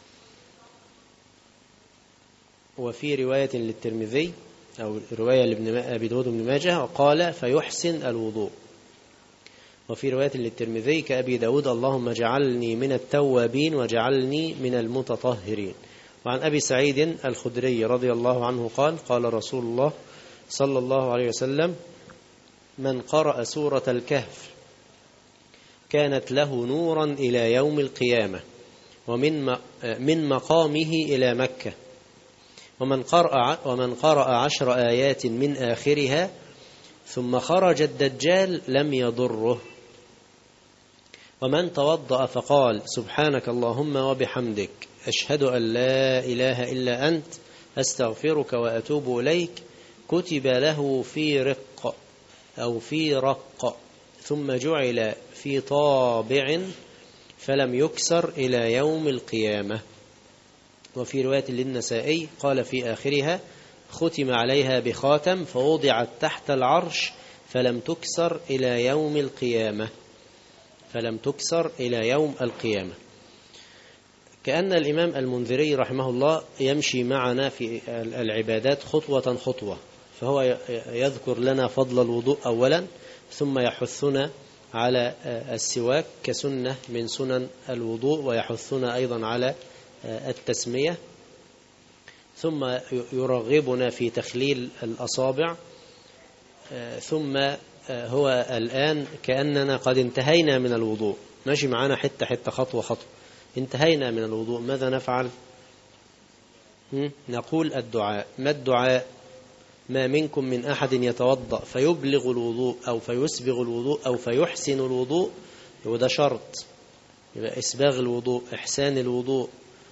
[SPEAKER 3] وفي رواية للترمذي أو رواية لابن أبي داود بن ماجه قال: فيحسن الوضوء. وفي رواية للترمذي كأبي داود: اللهم اجعلني من التوابين واجعلني من المتطهرين. وعن أبي سعيد الخدري رضي الله عنه قال: قال رسول الله صلى الله عليه وسلم: من قرأ سورة الكهف كانت له نورا إلى يوم القيامة ومن مقامه إلى مكة، ومن قرأ 10 آيات من آخرها ثم خرج الدجال لم يضره، ومن توضأ فقال: سبحانك اللهم وبحمدك أشهد أن لا إله إلا أنت أستغفرك وأتوب إليك كتب له في رق أو في رق ثم جعل في طابع فلم يكسر إلى يوم القيامة. وفي رواية للنسائي قال في آخرها: ختم عليها بخاتم فوضعت تحت العرش فلم تكسر إلى يوم القيامة. فلم تكسر إلى يوم القيامة. كأن الإمام المنذري رحمه الله يمشي معنا في العبادات خطوة خطوة، فهو يذكر لنا فضل الوضوء أولا، ثم يحثنا على السواك كسنة من سنن الوضوء، ويحثنا أيضا على التسمية، ثم يرغبنا في تخليل الأصابع، ثم هو الآن كأننا قد انتهينا من الوضوء، ماشي معنا حتة حتة خطوة خطوة. انتهينا من الوضوء، ماذا نفعل؟ نقول الدعاء. ما الدعاء؟ ما منكم من أحد يتوضأ فيبلغ الوضوء أو فيسبغ الوضوء أو فيحسن الوضوء، وده شرط، يبقى إسباغ الوضوء، إحسان الوضوء.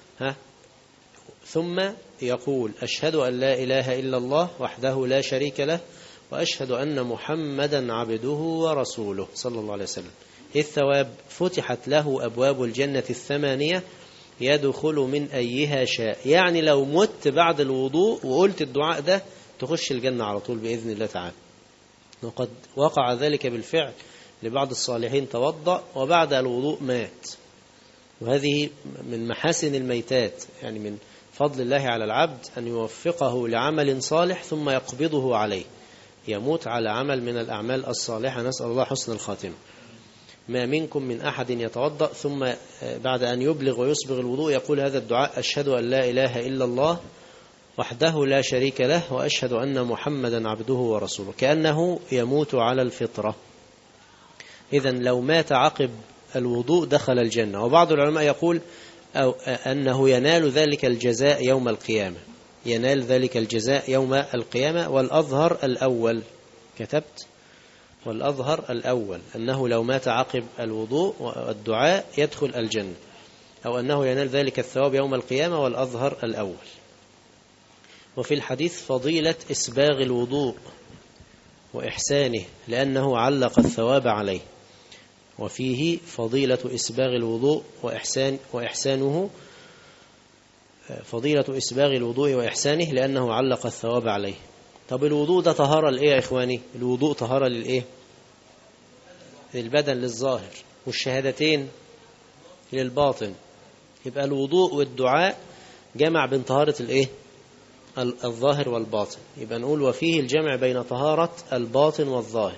[SPEAKER 3] ثم يقول: أشهد أن لا إله إلا الله وحده لا شريك له وأشهد أن محمدا عبده ورسوله صلى الله عليه وسلم. الثواب: فتحت له أبواب الجنة 8 يدخل من أيها شاء. يعني لو مت بعد الوضوء وقلت الدعاء ده تخش الجنة على طول بإذن الله تعالى. وقد وقع ذلك بالفعل لبعض الصالحين، توضأ وبعد الوضوء مات. وهذه من محاسن الميتات، يعني من فضل الله على العبد أن يوفقه لعمل صالح ثم يقبضه عليه، يموت على عمل من الأعمال الصالحة، نسأل الله حسن الخاتمة. ما منكم من أحد يتوضأ ثم بعد أن يبلغ ويسبغ الوضوء يقول هذا الدعاء: أشهد أن لا إله إلا الله وحده لا شريك له وأشهد أن محمدا عبده ورسوله، كأنه يموت على الفطرة. إذن لو مات عقب الوضوء دخل الجنة. وبعض العلماء يقول أنه ينال ذلك الجزاء يوم القيامة، ينال ذلك الجزاء يوم القيامة. والأظهر الأول، كتبت والأظهر الأول أنه لو مات عقب الوضوء والدعاء يدخل الجنة، أو أنه ينال ذلك الثواب يوم القيامة، والأظهر الأول. وفي الحديث فضيلة إسباغ الوضوء وإحسانه لأنه علق الثواب عليه. وفيه فضيلة إسباغ الوضوء وإحسانه، فضيلة إسباغ الوضوء وإحسانه لأنه علق الثواب عليه. طب الوضوء ده طهارة لإيه يا إخواني؟ الوضوء طهارة للإيه؟ للبدن، للظاهر، والشهادتين للباطن. يبقى الوضوء والدعاء جمع بين طهارة الإيه؟ الظاهر والباطن. يبقى نقول وفيه الجمع بين طهارة الباطن والظاهر،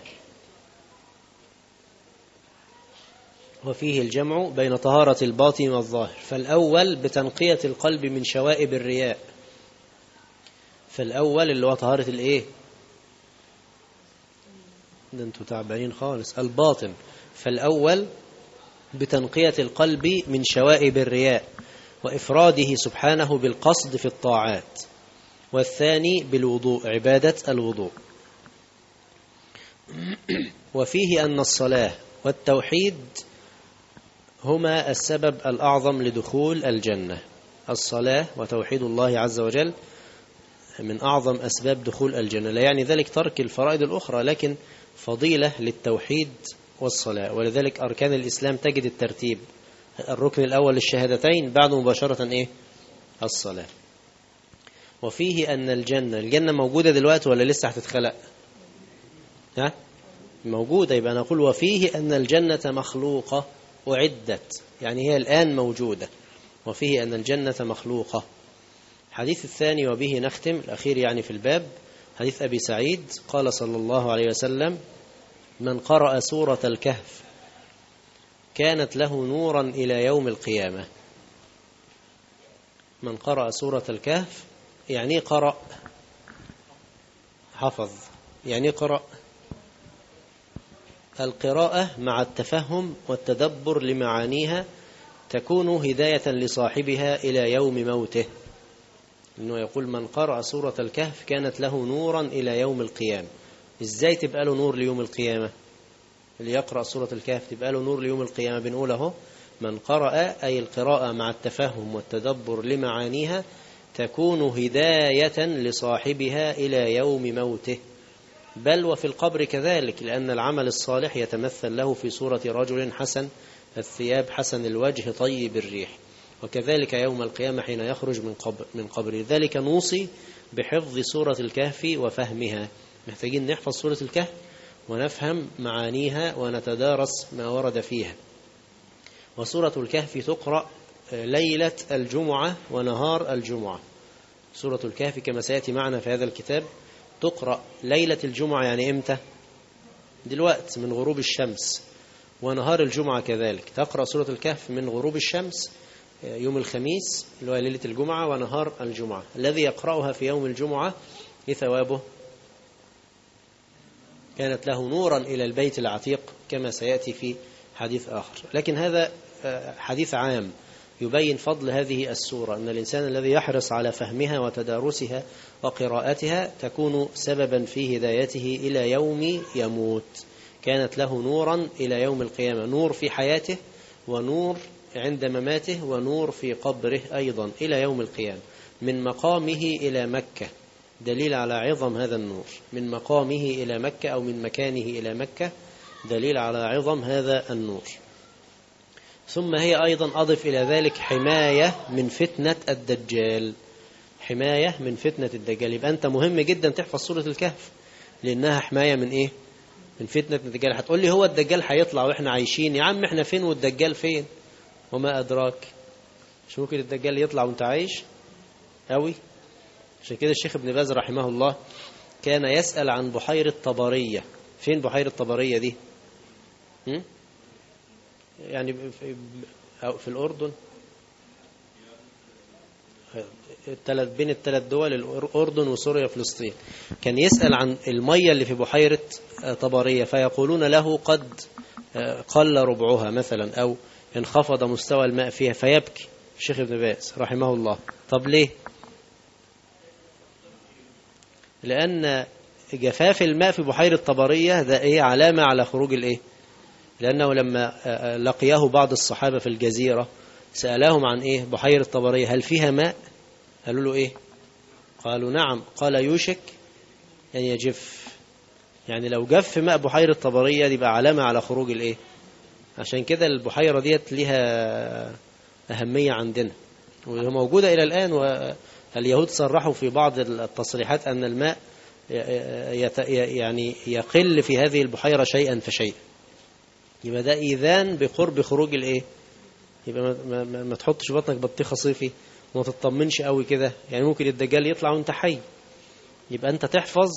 [SPEAKER 3] وفيه الجمع بين طهارة الباطن والظاهر. فالأول بتنقية القلب من شوائب الرياء، فالأول اللي هو طهارة الإيه؟ ده انتوا تعبانين خالص. الباطن، فالأول بتنقية القلب من شوائب الرياء وإفراده سبحانه بالقصد في الطاعات، والثاني بالوضوء، عبادة الوضوء. وفيه أن الصلاة والتوحيد هما السبب الأعظم لدخول الجنة. الصلاة وتوحيد الله عز وجل من أعظم أسباب دخول الجنة. لا يعني ذلك ترك الفرائض الأخرى، لكن فضيلة للتوحيد والصلاة. ولذلك أركان الإسلام تجد الترتيب: الركن الأول للشهادتين، بعد مباشرة الصلاة. وفيه أن الجنة موجودة دلوقتي ولا لسه هتتخلق؟ موجودة. يبقى نقول وفيه أن الجنة مخلوقة أعدت، يعني هي الآن موجودة. وفيه أن الجنة مخلوقة. حديث الثاني وبه نختم، الأخير يعني في الباب، حديث أبي سعيد قال صلى الله عليه وسلم: من قرأ سورة الكهف كانت له نورا إلى يوم القيامة. من قرأ سورة الكهف يعني قرأ، حفظ، يعني قرأ. القراءة مع التفهم والتدبر لمعانيها تكون هداية لصاحبها إلى يوم موته. إنه يقول: من قرأ سورة الكهف كانت له نورا إلى يوم القيامة. إزاي تبقى له نور ليوم القيامة؟ اللي يقرأ سورة الكهف تبقى له نور ليوم القيامة. بنقوله من قرأ، أي القراءة مع التفهم والتدبر لمعانيها تكون هداية لصاحبها إلى يوم موته. بل وفي القبر كذلك، لأن العمل الصالح يتمثل له في صورة رجل حسن الثياب حسن الوجه طيب الريح. وكذلك يوم القيامة حين يخرج من قبر. لذلك نوصي بحفظ سورة الكهف وفهمها. محتاجين نحفظ سورة الكهف ونفهم معانيها ونتدارس ما ورد فيها. وسورة الكهف تقرأ ليلة الجمعة ونهار الجمعة. سورة الكهف كما سيأتي معنا في هذا الكتاب تقرأ ليلة الجمعة، يعني إمتى؟ دلوقتي من غروب الشمس. ونهار الجمعة كذلك تقرأ سورة الكهف من غروب الشمس يوم الخميس اللي هو ليلة الجمعة، ونهار الجمعة. الذي يقرأها في يوم الجمعة لثوابه كانت له نورا إلى البيت العتيق، كما سيأتي في حديث آخر. لكن هذا حديث عام يبين فضل هذه السورة، أن الإنسان الذي يحرص على فهمها وتدارسها وقراءتها تكون سببا في هدايته إلى يوم يموت. كانت له نورا إلى يوم القيامة، نور في حياته ونور عند مماته ونور في قبره أيضا إلى يوم القيامة. من مقامه إلى مكة، دليل على عظم هذا النور. من مقامه إلى مكة أو من مكانه إلى مكة دليل على عظم هذا النور. ثم هي أيضا أضف إلى ذلك حماية من فتنة الدجال. حماية من فتنة الدجال. يبقى أنت مهم جدا تحفظ سورة الكهف، لأنها حماية من إيه؟ من فتنة الدجال. هتقول لي هو الدجال هيطلع وإحنا عايشين؟ يا عم إحنا فين والدجال فين؟ وما أدراك. مش ممكن الدجال يطلع وانت عايش قوي. عشان كده الشيخ ابن باز رحمه الله كان يسأل عن بحيرة طبرية. فين بحيرة طبرية دي؟ يعني في الأردن، بين الثلاث دول، الأردن وسوريا وفلسطين. كان يسأل عن المية اللي في بحيرة طبرية، فيقولون له قد قل ربعها مثلا أو انخفض مستوى الماء فيها، فيبكي الشيخ ابن باز رحمه الله. طب ليه؟ لأن جفاف الماء في بحيرة طبرية ده إيه؟ علامة على خروج الإيه؟ لأنه لما لقيه بعض الصحابة في الجزيرة سألهم عن إيه؟ بحيرة طبرية هل فيها ماء؟ قالوا له إيه؟ قالوا نعم. قال يوشك أن يجف. يعني لو جف ماء بحيرة طبرية دي بقى علامة على خروج الإيه؟ عشان كده البحيرة ديت لها أهمية عندنا وهي موجودة إلى الآن. واليهود صرحوا في بعض التصريحات أن الماء يعني يقل في هذه البحيرة شيئا فشيئا. يبقى ده إذان بقرب خروج الإيه؟ يبقى ما تحطش بطنك بطيخة صيفي وما تطمنش قوي كده، يعني ممكن الدجال يطلع وانت حي. يبقى أنت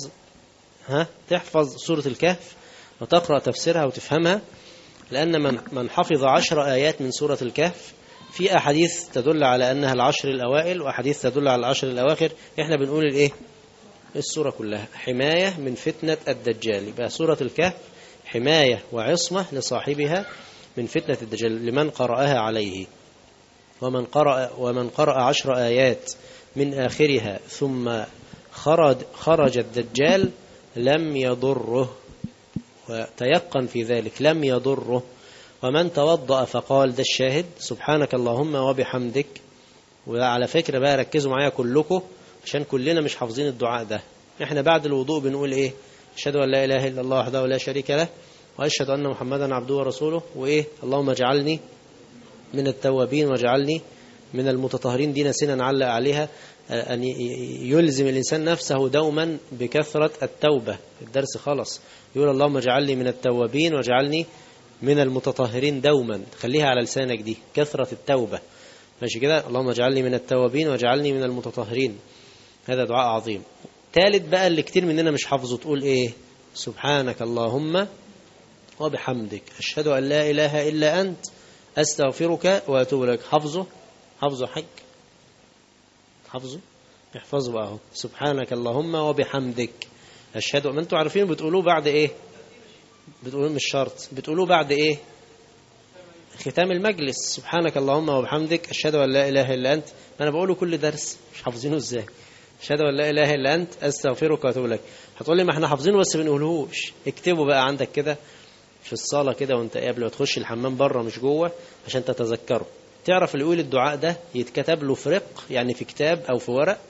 [SPEAKER 3] تحفظ سورة الكهف وتقرأ تفسيرها وتفهمها. لأن من حفظ 10 آيات من سورة الكهف، في أحاديث تدل على أنها العشر الأوائل وأحاديث تدل على العشر الأواخر. إحنا بنقول الإيه؟ السورة كلها حماية من فتنة الدجال. يبقى سورة الكهف حماية وعصمة لصاحبها من فتنة الدجال لمن قرأها عليه. ومن قرأ 10 آيات من آخرها ثم خرج الدجال لم يضره، وتيقن في ذلك لم يضره. ومن توضأ فقال، ده الشاهد، سبحانك اللهم وبحمدك. وعلى فكرة بقى ركزوا معايا كلكم، عشان كلنا مش حافظين الدعاء ده. احنا بعد الوضوء بنقول ايه؟ أشهد أن لا إله إلا الله وحده لا شريك له وأشهد أن محمدا عبده ورسوله، وإيه؟ اللهم اجعلني من التوابين واجعلني من المتطهرين. دي نسينا نعلق عليها، أن يلزم الإنسان نفسه دوما بكثرة التوبة. الدرس خلص يقول اللهم اجعلني من التوابين واجعلني من المتطهرين دوما. خليها على لسانك دي، كثرة التوبة. ماشي كده؟ اللهم اجعلني من التوابين واجعلني من المتطهرين. هذا دعاء عظيم. ثالث بقى اللي كتير مننا مش حافظه، تقول ايه؟ سبحانك اللهم وبحمدك أشهد أن لا إله إلا أنت أستغفرك وأتوب إليك. حافظه حج، حافظه احفظه بقى اهو. سبحانك اللهم وبحمدك أشهد. ما انتوا عارفين بتقولوه بعد ايه؟ بتقولوه مش شرط، بتقولوه بعد ايه؟ ختام المجلس. سبحانك اللهم وبحمدك أشهد أن لا إله إلا أنت. ما أنا بقوله كل درس، مش حافظينه ازاي؟ أشهد أن لا إله إلا أنت أستغفرك وأتوب إليك. هتقول لي ما احنا حافظينه بس بنقولهوش. اكتبه بقى عندك كده في الصالة كده وانت قبل ما تخش الحمام بره مش جوه، عشان تتذكره. تعرف اللي يقول الدعاء ده يتكتب له في رق، يعني في كتاب أو في ورق،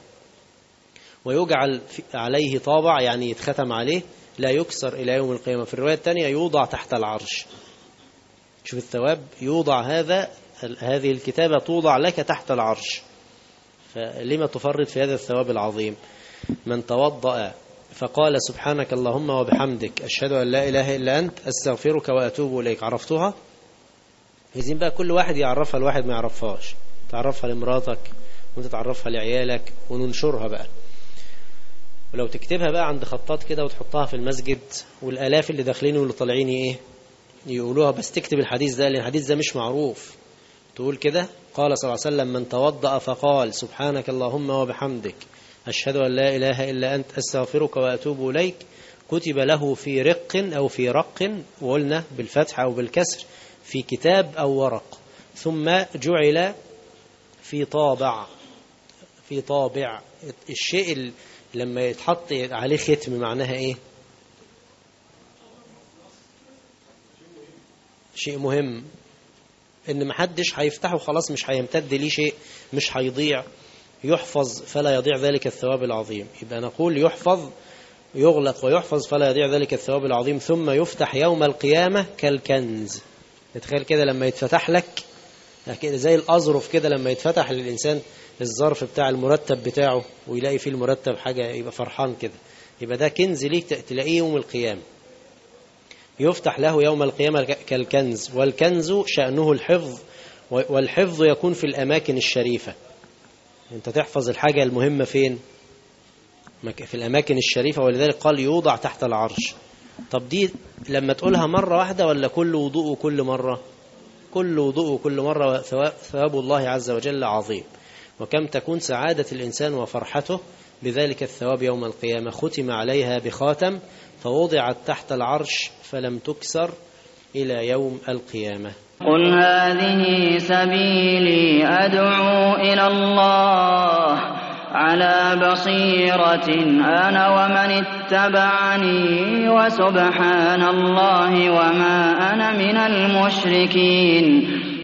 [SPEAKER 3] ويجعل عليه طابع، يعني يتختم عليه لا يكسر إلى يوم القيامة. في الرواية الثانية يوضع تحت العرش. شوف الثواب، يوضع هذه الكتابة توضع لك تحت العرش. فلما تفرط في هذا الثواب العظيم؟ من توضأ فقال سبحانك اللهم وبحمدك أشهد أن لا إله إلا أنت أستغفرك وأتوب إليك. عرفتوها؟ عايزين بقى كل واحد يعرفها، الواحد ما يعرفهاش. تعرفها لمراتك وانت تعرفها لعيالك، وننشرها بقى. ولو تكتبها بقى عند خطاط كده وتحطها في المسجد، والآلاف اللي داخلين واللي طالعين ايه يقولوها. بس تكتب الحديث ده، لأن الحديث ده مش معروف. تقول كده قال صلى الله عليه وسلم من توضأ فقال سبحانك اللهم وبحمدك أشهد أن لا إله إلا أنت أستغفرك وأتوب إليك، كتب له في رق أو في رق، وقلنا بالفتح أو بالكسر، في كتاب أو ورق، ثم جعل في طابع. الشيء لما يتحط عليه ختم معناها إيه؟ شيء مهم، إن محدش هيفتحه خلاص، مش هيمتد ليه شيء، مش هيضيع. يحفظ فلا يضيع ذلك الثواب العظيم. يبقى نقول يحفظ، يغلق ويحفظ فلا يضيع ذلك الثواب العظيم. ثم يفتح يوم القيامة كالكنز. تخيل كده لما يتفتح لك زي الأظرف كده، لما يتفتح للإنسان الظرف بتاع المرتب بتاعه ويلاقي فيه المرتب حاجة، يبقى فرحان كده. يبقى ده كنز ليك تلاقيه يوم القيامة. يفتح له يوم القيامة كالكنز. والكنز شأنه الحفظ، والحفظ يكون في الأماكن الشريفة. انت تحفظ الحاجة المهمة فين؟ في الأماكن الشريفة. ولذلك قال يوضع تحت العرش. طب دي لما تقولها مرة واحدة ولا كل وضوء وكل مرة؟ كل وضوء وكل مرة. ثواب الله عز وجل عظيم. وكم تكون سعادة الإنسان وفرحته بذلك الثواب يوم القيامة. ختم عليها بخاتم فوضعت تحت العرش فلم تكسر إلى يوم القيامة.
[SPEAKER 4] قل هذه سبيلي أدعو إلى الله على بصيرة أنا ومن اتبعني وسبحان الله وما أنا من المشركين.